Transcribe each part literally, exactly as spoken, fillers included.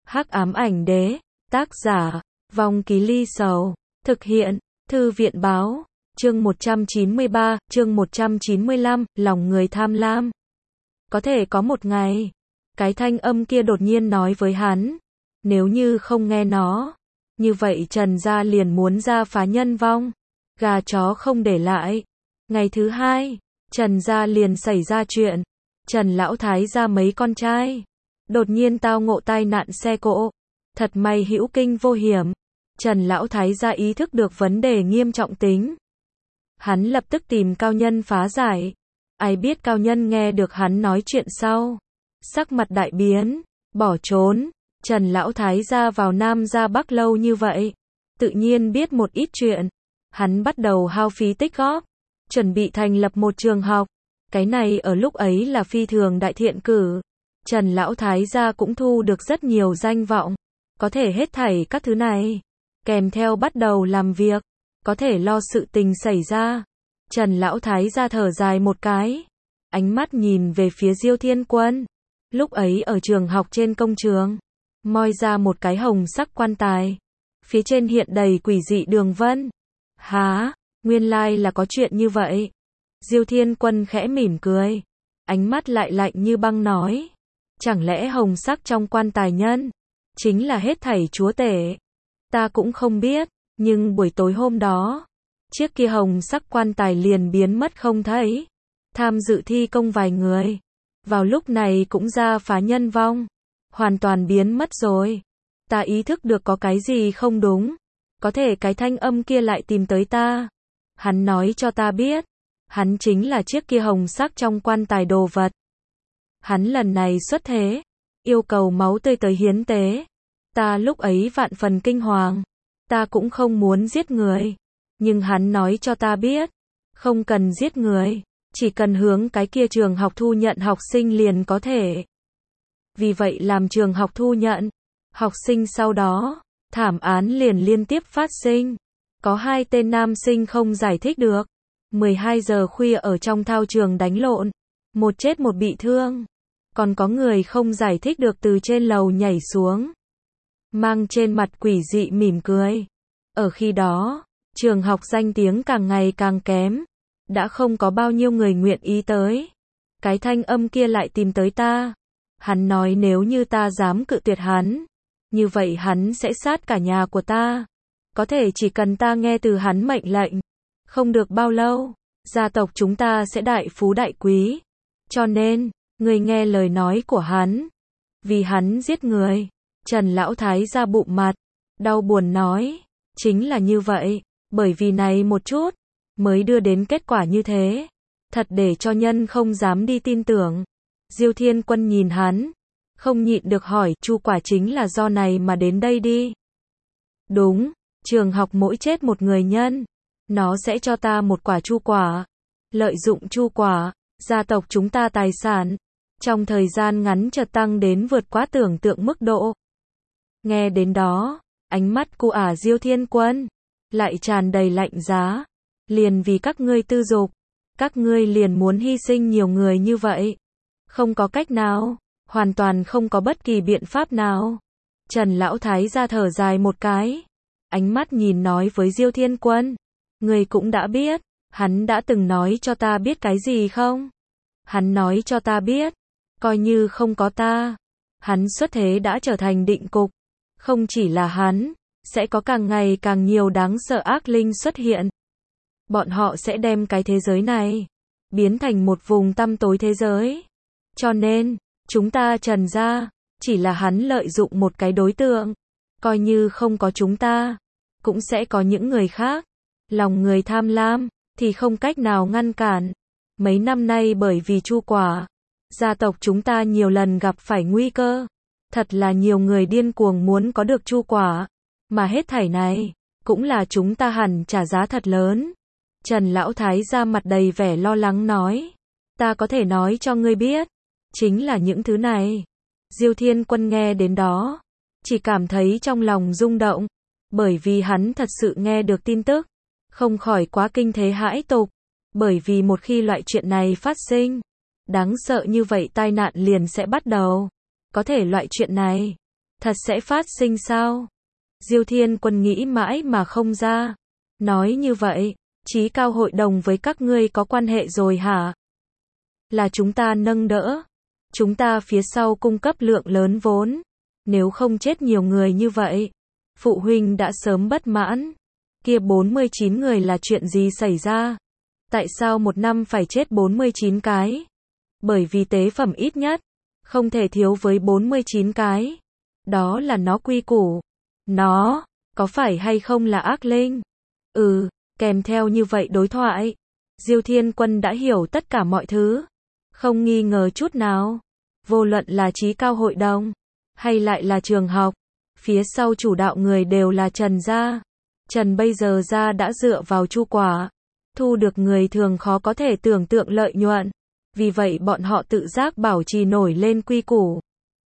Hắc ám ảnh đế, tác giả, Vong Ký Ly Sầu, thực hiện, Thư viện báo, chương một trăm chín mươi ba, chương một trăm chín mươi lăm, lòng người tham lam. Có thể có một ngày, cái thanh âm kia đột nhiên nói với hắn, nếu như không nghe nó, như vậy Trần gia liền muốn ra phá nhân vong, gà chó không để lại. Ngày thứ hai, Trần gia liền xảy ra chuyện, Trần lão thái gia mấy con trai đột nhiên tao ngộ tai nạn xe cộ, thật may hữu kinh vô hiểm. Trần lão thái gia ý thức được vấn đề nghiêm trọng tính, hắn lập tức tìm cao nhân phá giải. Ai biết cao nhân nghe được hắn nói chuyện sau, sắc mặt đại biến, bỏ trốn. Trần lão thái gia vào Nam ra Bắc lâu như vậy, tự nhiên biết một ít chuyện. Hắn bắt đầu hao phí tích góp, chuẩn bị thành lập một trường học. Cái này ở lúc ấy là phi thường đại thiện cử. Trần lão thái gia cũng thu được rất nhiều danh vọng. Có thể hết thảy các thứ này, kèm theo bắt đầu làm việc, có thể lo sự tình xảy ra. Trần lão thái gia thở dài một cái, ánh mắt nhìn về phía Diêu Thiên Quân. Lúc ấy ở trường học trên công trường, moi ra một cái hồng sắc quan tài, phía trên hiện đầy quỷ dị đường vân. Hả, nguyên lai là có chuyện như vậy. Diêu Thiên Quân khẽ mỉm cười, ánh mắt lại lạnh như băng nói, chẳng lẽ hồng sắc trong quan tài nhân chính là hết thảy chúa tể? Ta cũng không biết, nhưng buổi tối hôm đó, chiếc kia hồng sắc quan tài liền biến mất không thấy. Tham dự thi công vài người, vào lúc này cũng ra phá nhân vong, hoàn toàn biến mất rồi. Ta ý thức được có cái gì không đúng, có thể cái thanh âm kia lại tìm tới ta. Hắn nói cho ta biết, hắn chính là chiếc kia hồng sắc trong quan tài đồ vật. Hắn lần này xuất thế, yêu cầu máu tươi tới hiến tế. Ta lúc ấy vạn phần kinh hoàng, ta cũng không muốn giết người, nhưng hắn nói cho ta biết, không cần giết người, chỉ cần hướng cái kia trường học thu nhận học sinh liền có thể. Vì vậy làm trường học thu nhận học sinh sau đó, thảm án liền liên tiếp phát sinh. Có hai tên nam sinh không giải thích được, mười hai giờ khuya ở trong thao trường đánh lộn, một chết một bị thương. Còn có người không giải thích được từ trên lầu nhảy xuống, mang trên mặt quỷ dị mỉm cười. Ở khi đó, trường học danh tiếng càng ngày càng kém, đã không có bao nhiêu người nguyện ý tới. Cái thanh âm kia lại tìm tới ta. Hắn nói nếu như ta dám cự tuyệt hắn, như vậy hắn sẽ sát cả nhà của ta. Có thể chỉ cần ta nghe từ hắn mệnh lệnh, không được bao lâu, gia tộc chúng ta sẽ đại phú đại quý. Cho nên, người nghe lời nói của hắn. Vì hắn giết người. Trần lão thái gia bụng mặt, đau buồn nói, chính là như vậy, bởi vì này một chút, mới đưa đến kết quả như thế. Thật để cho nhân không dám đi tin tưởng. Diêu Thiên Quân nhìn hắn, không nhịn được hỏi, chu quả chính là do này mà đến đây đi. Đúng, trường học mỗi chết một người nhân, nó sẽ cho ta một quả chu quả. Lợi dụng chu quả, gia tộc chúng ta tài sản, trong thời gian ngắn chợt tăng đến vượt quá tưởng tượng mức độ. Nghe đến đó, ánh mắt của ả Diêu Thiên Quân lại tràn đầy lạnh giá. Liền vì các ngươi tư dục, các ngươi liền muốn hy sinh nhiều người như vậy. Không có cách nào, hoàn toàn không có bất kỳ biện pháp nào. Trần lão thái gia thở dài một cái, ánh mắt nhìn nói với Diêu Thiên Quân, ngươi cũng đã biết, hắn đã từng nói cho ta biết cái gì không? Hắn nói cho ta biết, coi như không có ta, hắn xuất thế đã trở thành định cục. Không chỉ là hắn, sẽ có càng ngày càng nhiều đáng sợ ác linh xuất hiện. Bọn họ sẽ đem cái thế giới này biến thành một vùng tăm tối thế giới. Cho nên, chúng ta Trần gia chỉ là hắn lợi dụng một cái đối tượng. Coi như không có chúng ta, cũng sẽ có những người khác. Lòng người tham lam thì không cách nào ngăn cản. Mấy năm nay bởi vì chu quả, gia tộc chúng ta nhiều lần gặp phải nguy cơ. Thật là nhiều người điên cuồng muốn có được chu quả, mà hết thảy này cũng là chúng ta hẳn trả giá thật lớn. Trần lão thái gia mặt đầy vẻ lo lắng nói, ta có thể nói cho ngươi biết, chính là những thứ này. Diêu Thiên Quân nghe đến đó, chỉ cảm thấy trong lòng rung động, bởi vì hắn thật sự nghe được tin tức, không khỏi quá kinh thế hãi tục, bởi vì một khi loại chuyện này phát sinh, đáng sợ như vậy tai nạn liền sẽ bắt đầu. Có thể loại chuyện này, Thật sẽ phát sinh sao? Diêu Thiên Quân nghĩ mãi mà không ra. Nói như vậy, Chí Cao hội đồng với các ngươi có quan hệ rồi hả? Là chúng ta nâng đỡ. Chúng ta phía sau cung cấp lượng lớn vốn. Nếu không chết nhiều người như vậy, phụ huynh đã sớm bất mãn. Kia bốn mươi chín người là chuyện gì xảy ra? Tại sao một năm phải chết bốn mươi chín cái? Bởi vì tế phẩm ít nhất không thể thiếu với bốn mươi chín cái. Đó là nó quy củ. Nó có phải hay không là ác linh? Ừ, kèm theo như vậy đối thoại, Diêu Thiên Quân đã hiểu tất cả mọi thứ, không nghi ngờ chút nào. Vô luận là Chí Cao hội đồng hay lại là trường học, phía sau chủ đạo người đều là Trần gia. Trần bây giờ gia đã dựa vào Chu Quả, thu được người thường khó có thể tưởng tượng lợi nhuận. Vì vậy bọn họ tự giác bảo trì nổi lên quy củ.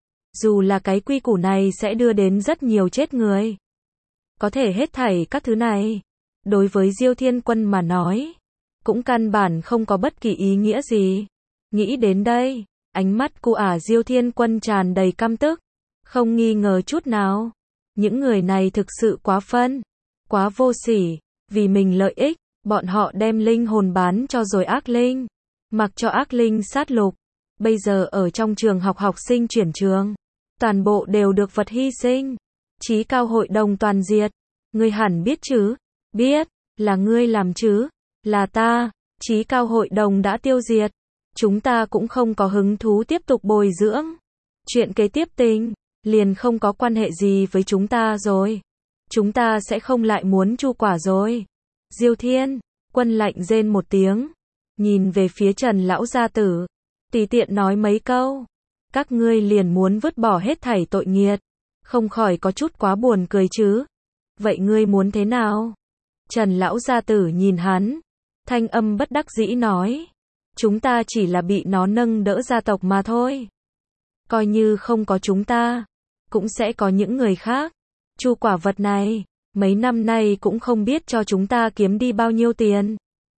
Dù là cái quy củ này sẽ đưa đến rất nhiều chết người. Có thể hết thảy các thứ này, đối với Diêu Thiên Quân mà nói, cũng căn bản không có bất kỳ ý nghĩa gì. Nghĩ đến đây, ánh mắt của ả Diêu Thiên Quân tràn đầy căm tức. Không nghi ngờ chút nào. Những người này thực sự quá phân, quá vô sỉ. Vì mình lợi ích, bọn họ đem linh hồn bán cho rồi ác linh. Mặc cho ác linh sát lục. Bây giờ ở trong trường học học sinh chuyển trường, toàn bộ đều được vật hy sinh. Chí Cao hội đồng toàn diệt. Ngươi hẳn biết chứ? Biết, là ngươi làm chứ? Là ta. Chí Cao hội đồng đã tiêu diệt. Chúng ta cũng không có hứng thú tiếp tục bồi dưỡng. Chuyện kế tiếp tình, liền không có quan hệ gì với chúng ta rồi. Chúng ta sẽ không lại muốn Chu Quả rồi. Diêu Thiên Quân lạnh rên một tiếng, nhìn về phía Trần lão gia tử, tùy tiện nói mấy câu. Các ngươi liền muốn vứt bỏ hết thảy tội nghiệt, không khỏi có chút quá buồn cười chứ. Vậy ngươi muốn thế nào? Trần lão gia tử nhìn hắn, thanh âm bất đắc dĩ nói. Chúng ta chỉ là bị nó nâng đỡ gia tộc mà thôi. Coi như không có chúng ta, cũng sẽ có những người khác. Chu Quả vật này, mấy năm nay cũng không biết cho chúng ta kiếm đi bao nhiêu tiền.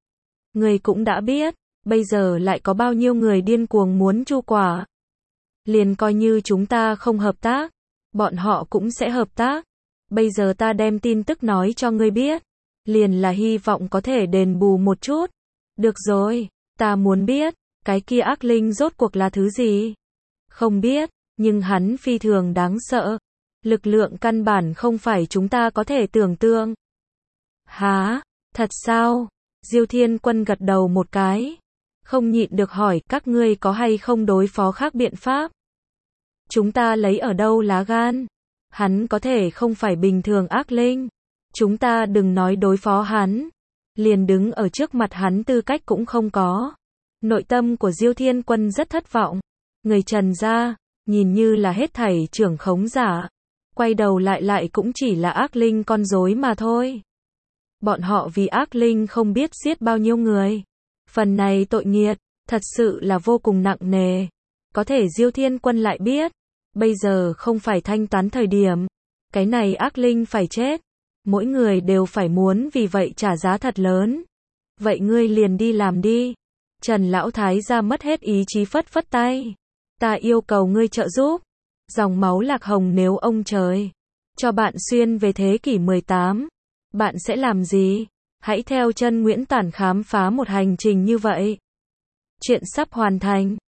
Người cũng đã biết, bây giờ lại có bao nhiêu người điên cuồng muốn Chu Quả. Liền coi như chúng ta không hợp tác, bọn họ cũng sẽ hợp tác. Bây giờ ta đem tin tức nói cho ngươi biết, liền là hy vọng có thể đền bù một chút. Được rồi, ta muốn biết, cái kia ác linh rốt cuộc là thứ gì? Không biết, nhưng hắn phi thường đáng sợ. Lực lượng căn bản không phải chúng ta có thể tưởng tượng. Hả? Thật sao? Diêu Thiên Quân gật đầu một cái, không nhịn được hỏi các ngươi có hay không đối phó khác biện pháp? Chúng ta lấy ở đâu lá gan? Hắn có thể không phải bình thường ác linh. Chúng ta đừng nói đối phó hắn, liền đứng ở trước mặt hắn tư cách cũng không có. Nội tâm của Diêu Thiên Quân rất thất vọng. Người Trần gia, nhìn như là hết thảy trưởng khống giả, quay đầu lại lại cũng chỉ là ác linh con rối mà thôi. Bọn họ vì ác linh không biết giết bao nhiêu người. Phần này tội nghiệt, thật sự là vô cùng nặng nề. Có thể Diêu Thiên Quân lại biết, bây giờ không phải thanh toán thời điểm. Cái này ác linh phải chết. Mỗi người đều phải muốn vì vậy trả giá thật lớn. Vậy ngươi liền đi làm đi. Trần Lão Thái gia mất hết ý chí phất phất tay. Ta yêu cầu ngươi trợ giúp. Dòng máu lạc hồng nếu ông trời cho bạn xuyên về thế kỷ mười tám, bạn sẽ làm gì? Hãy theo chân Nguyễn Tản khám phá một hành trình như vậy. Chuyện sắp hoàn thành.